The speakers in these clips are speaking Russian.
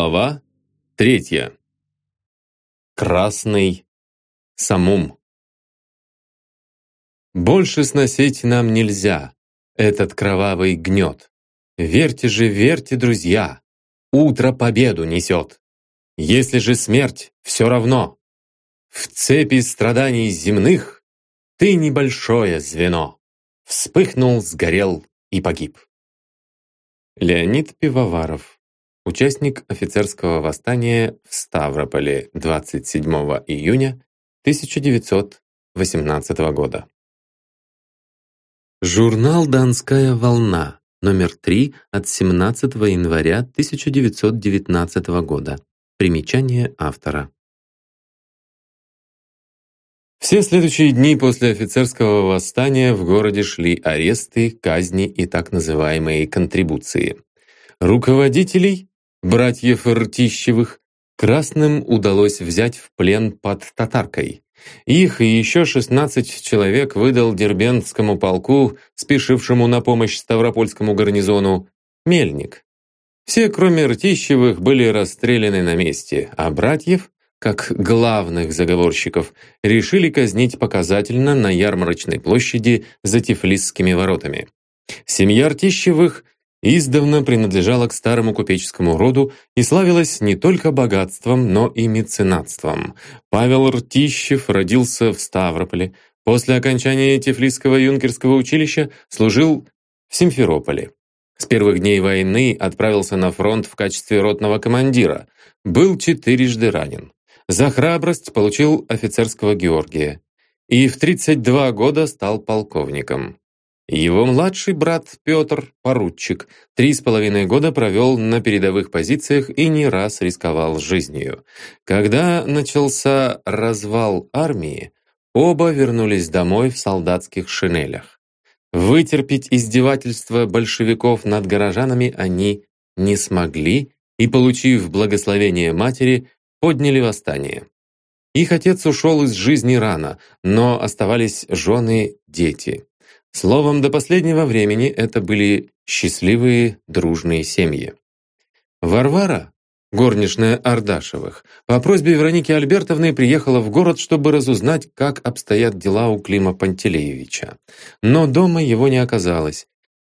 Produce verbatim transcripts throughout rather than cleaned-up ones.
Глава третья. Красный самум. Больше сносить нам нельзя этот кровавый гнет. Верьте же, верьте, друзья, утро победу несет. Если же смерть, все равно. В цепи страданий земных ты небольшое звено. Вспыхнул, сгорел и погиб. Леонид Пивоваров. Участник офицерского восстания в Ставрополе двадцать седьмого июня тысяча девятьсот восемнадцатого года. Журнал «Донская волна», номер три от семнадцатого января тысяча девятьсот девятнадцатого года. Примечание автора. Все следующие дни после офицерского восстания в городе шли аресты, казни и так называемые контрибуции. Руководителей, братьев Ртищевых, красным удалось взять в плен под Татаркой. Их и еще шестнадцать человек выдал Дербентскому полку, спешившему на помощь Ставропольскому гарнизону, Мельник. Все, кроме Ртищевых, были расстреляны на месте, а братьев, как главных заговорщиков, решили казнить показательно на Ярмарочной площади за Тифлисскими воротами. Семья Ртищевых издавна принадлежала к старому купеческому роду и славилась не только богатством, но и меценатством. Павел Ртищев родился в Ставрополе. После окончания Тифлисского юнкерского училища служил в Симферополе. С первых дней войны отправился на фронт в качестве ротного командира. Был четырежды ранен. За храбрость получил офицерского Георгия. И в тридцать два года стал полковником. Его младший брат Петр, поручик, три с половиной года провел на передовых позициях и не раз рисковал жизнью. Когда начался развал армии, оба вернулись домой в солдатских шинелях. Вытерпеть издевательства большевиков над горожанами они не смогли и, получив благословение матери, подняли восстание. Их отец ушел из жизни рано, но оставались жены, дети. Словом, до последнего времени это были счастливые, дружные семьи. Варвара, горничная Ардашевых, по просьбе Вероники Альбертовны приехала в город, чтобы разузнать, как обстоят дела у Клима Пантелеевича. Но дома его не оказалось.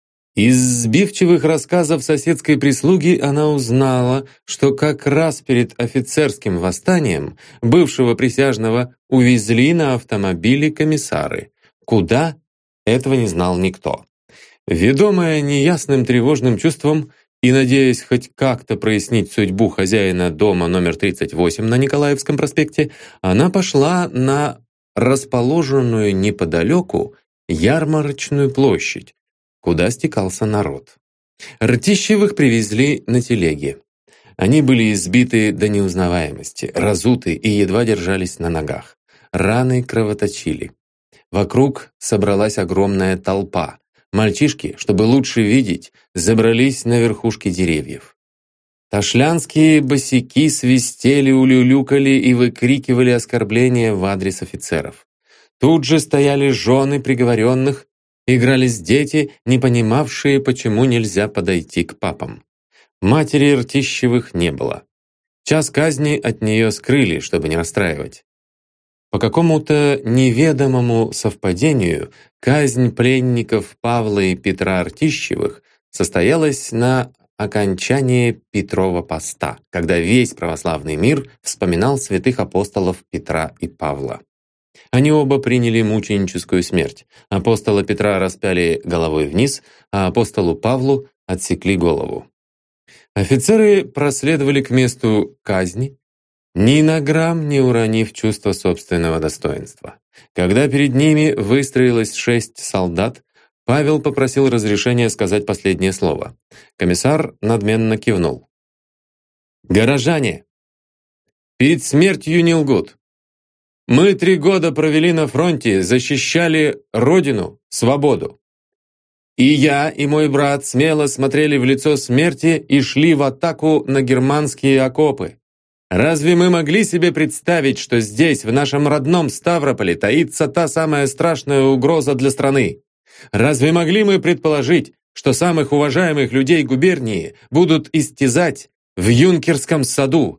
Из сбивчивых рассказов соседской прислуги она узнала, что как раз перед офицерским восстанием бывшего присяжного увезли на автомобиле комиссары. Куда? Этого не знал никто. Ведомая неясным тревожным чувством и надеясь хоть как-то прояснить судьбу хозяина дома номер тридцать восемь на Николаевском проспекте, она пошла на расположенную неподалеку Ярмарочную площадь, куда стекался народ. Ртищевых привезли на телеге. Они были избиты до неузнаваемости, разуты и едва держались на ногах. Раны кровоточили. Вокруг собралась огромная толпа. Мальчишки, чтобы лучше видеть, забрались на верхушки деревьев. Ташлянские босяки свистели, улюлюкали и выкрикивали оскорбления в адрес офицеров. Тут же стояли жены приговоренных, игрались дети, не понимавшие, почему нельзя подойти к папам. Матери Ртищевых не было. Час казни от нее скрыли, чтобы не расстраивать. По какому-то неведомому совпадению казнь пленников Павла и Петра Ртищевых состоялась на окончании Петрова поста, когда весь православный мир вспоминал святых апостолов Петра и Павла. Они оба приняли мученическую смерть. Апостола Петра распяли головой вниз, а апостолу Павлу отсекли голову. Офицеры проследовали к месту казни, ни на грамм не уронив чувство собственного достоинства. Когда перед ними выстроилось шесть солдат, Павел попросил разрешения сказать последнее слово. Комиссар надменно кивнул. «Горожане, перед смертью не лгут. Мы три года провели на фронте, защищали Родину, свободу. И я, и мой брат смело смотрели в лицо смерти и шли в атаку на германские окопы. Разве мы могли себе представить, что здесь, в нашем родном Ставрополе, таится та самая страшная угроза для страны? Разве могли мы предположить, что самых уважаемых людей губернии будут истязать, в юнкерском саду,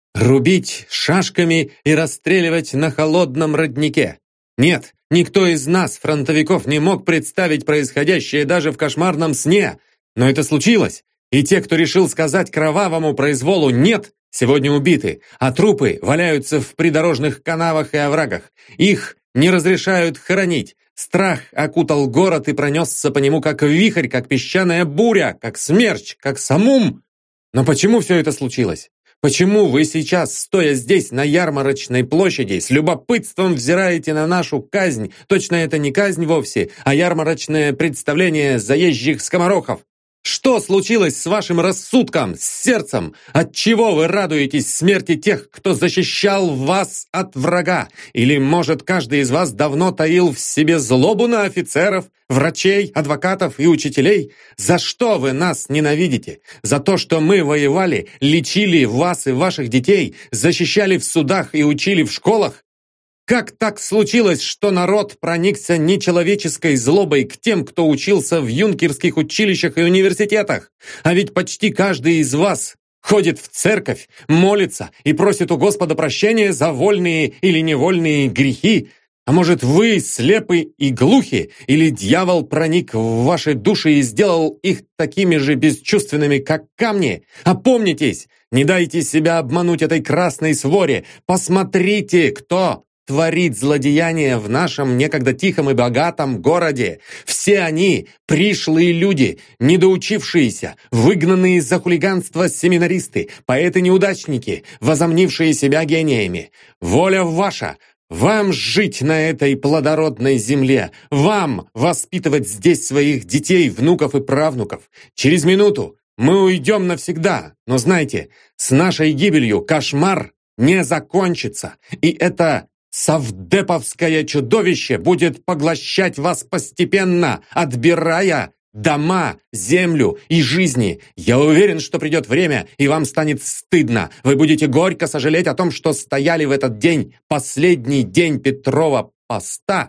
рубить шашками и расстреливать на холодном роднике. Нет, никто из нас, фронтовиков, не мог представить происходящее даже в кошмарном сне. Но это случилось, и те, кто решил сказать кровавому произволу «нет», сегодня убиты, а трупы валяются в придорожных канавах и оврагах. Их не разрешают хоронить. Страх окутал город и пронесся по нему как вихрь, как песчаная буря, как смерч, как самум. Но почему все это случилось? Почему вы сейчас, стоя здесь, на ярмарочной площади, с любопытством взираете на нашу казнь? Точно это не казнь вовсе, а ярмарочное представление заезжих скоморохов. Что случилось с вашим рассудком, с сердцем? Отчего вы радуетесь смерти тех, кто защищал вас от врага? Или, может, каждый из вас давно таил в себе злобу на офицеров, врачей, адвокатов и учителей? За что вы нас ненавидите? За то, что мы воевали, лечили вас и ваших детей, защищали в судах и учили в школах? Как так случилось, что народ проникся нечеловеческой злобой к тем, кто учился в юнкерских училищах и университетах? А ведь почти каждый из вас ходит в церковь, молится и просит у Господа прощения за вольные или невольные грехи. А может, вы слепы и глухи, или дьявол проник в ваши души и сделал их такими же бесчувственными, как камни? Опомнитесь, не дайте себя обмануть этой красной своре. Посмотрите, кто творит злодеяния в нашем некогда тихом и богатом городе. Все они пришлые люди, недоучившиеся, выгнанные за хулиганство семинаристы, поэты-неудачники, возомнившие себя гениями. Воля ваша! Вам жить на этой плодородной земле! Вам воспитывать здесь своих детей, внуков и правнуков! Через минуту мы уйдем навсегда, но знайте, с нашей гибелью кошмар не закончится, и это совдеповское чудовище будет поглощать вас постепенно, отбирая дома, землю и жизни. Я уверен, что придет время, и вам станет стыдно. Вы будете горько сожалеть о том, что стояли в этот день, последний день Петрова поста,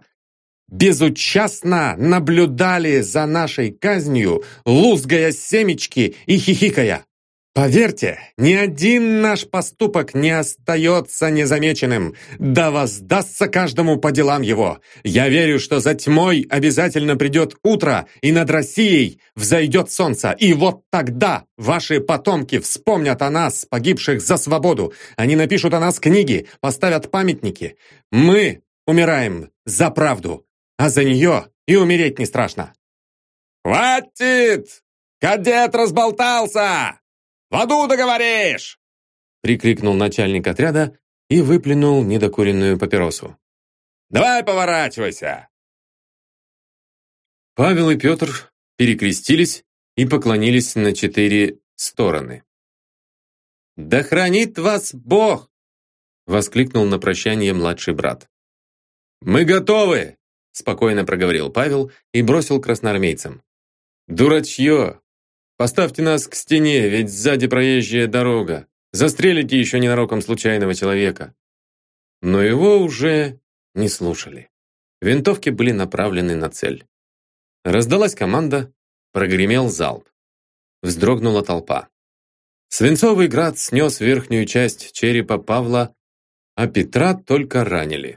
безучастно наблюдали за нашей казнью, лузгая семечки и хихикая. Поверьте, ни один наш поступок не остается незамеченным. Да воздастся каждому по делам его. Я верю, что за тьмой обязательно придет утро, и над Россией взойдет солнце. И вот тогда ваши потомки вспомнят о нас, погибших за свободу. Они напишут о нас книги, поставят памятники. Мы умираем за правду, а за нее и умереть не страшно. «Хватит! Кадет разболтался! В аду договоришь!» прикрикнул начальник отряда и выплюнул недокуренную папиросу. «Давай поворачивайся!» Павел и Петр перекрестились и поклонились на четыре стороны. «Да хранит вас Бог!» воскликнул на прощание младший брат. «Мы готовы!» спокойно проговорил Павел и бросил красноармейцам. «Дурачье! Поставьте нас к стене, ведь сзади проезжая дорога. Застрелите еще ненароком случайного человека». Но его уже не слушали. Винтовки были направлены на цель. Раздалась команда, прогремел залп. Вздрогнула толпа. Свинцовый град снес верхнюю часть черепа Павла, а Петра только ранили.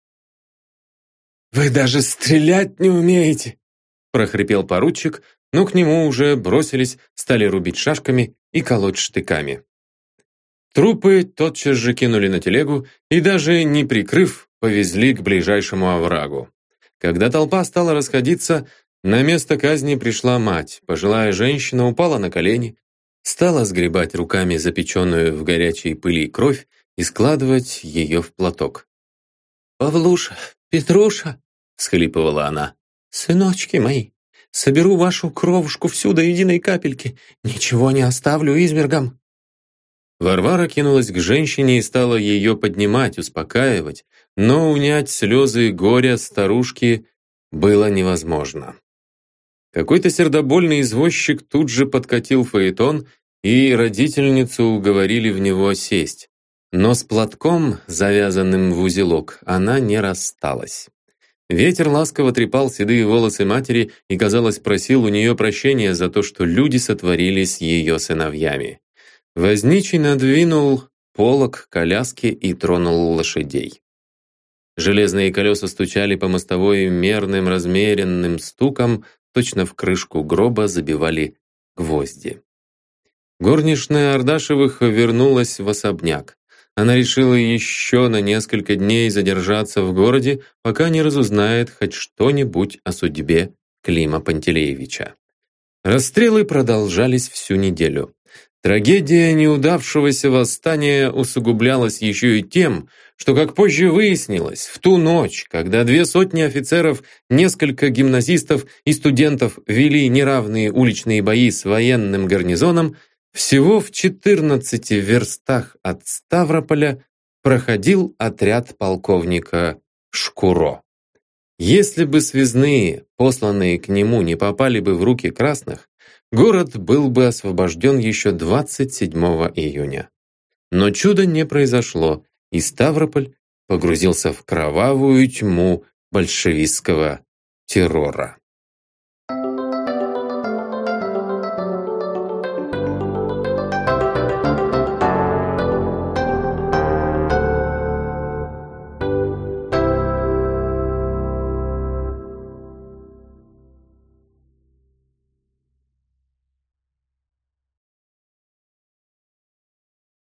«Вы даже стрелять не умеете!» прохрипел поручик, но к нему уже бросились, стали рубить шашками и колоть штыками. Трупы тотчас же кинули на телегу и, даже не прикрыв, повезли к ближайшему оврагу. Когда толпа стала расходиться, на место казни пришла мать. Пожилая женщина упала на колени, стала сгребать руками запеченную в горячей пыли кровь и складывать ее в платок. «Павлуша, Петруша!» — всхлипывала она. «Сыночки мои! Соберу вашу кровушку всю до единой капельки. Ничего не оставлю извергам». Варвара кинулась к женщине и стала ее поднимать, успокаивать, но унять слезы горя старушки было невозможно. Какой-то сердобольный извозчик тут же подкатил фаэтон, и родительницу уговорили в него сесть. Но с платком, завязанным в узелок, она не рассталась. Ветер ласково трепал седые волосы матери и, казалось, просил у нее прощения за то, что люди сотворили с ее сыновьями. Возничий надвинул полог коляски и тронул лошадей. Железные колеса стучали по мостовой мерным размеренным стуком, точно в крышку гроба забивали гвозди. Горничная Ардашевых вернулась в особняк. Она решила еще на несколько дней задержаться в городе, пока не разузнает хоть что-нибудь о судьбе Клима Пантелеевича. Расстрелы продолжались всю неделю. Трагедия неудавшегося восстания усугублялась еще и тем, что, как позже выяснилось, в ту ночь, когда две сотни офицеров, несколько гимназистов и студентов вели неравные уличные бои с военным гарнизоном, всего в четырнадцати верстах от Ставрополя проходил отряд полковника Шкуро. Если бы связные, посланные к нему, не попали бы в руки красных, город был бы освобожден еще двадцать седьмого июня. Но чудо не произошло, и Ставрополь погрузился в кровавую тьму большевистского террора.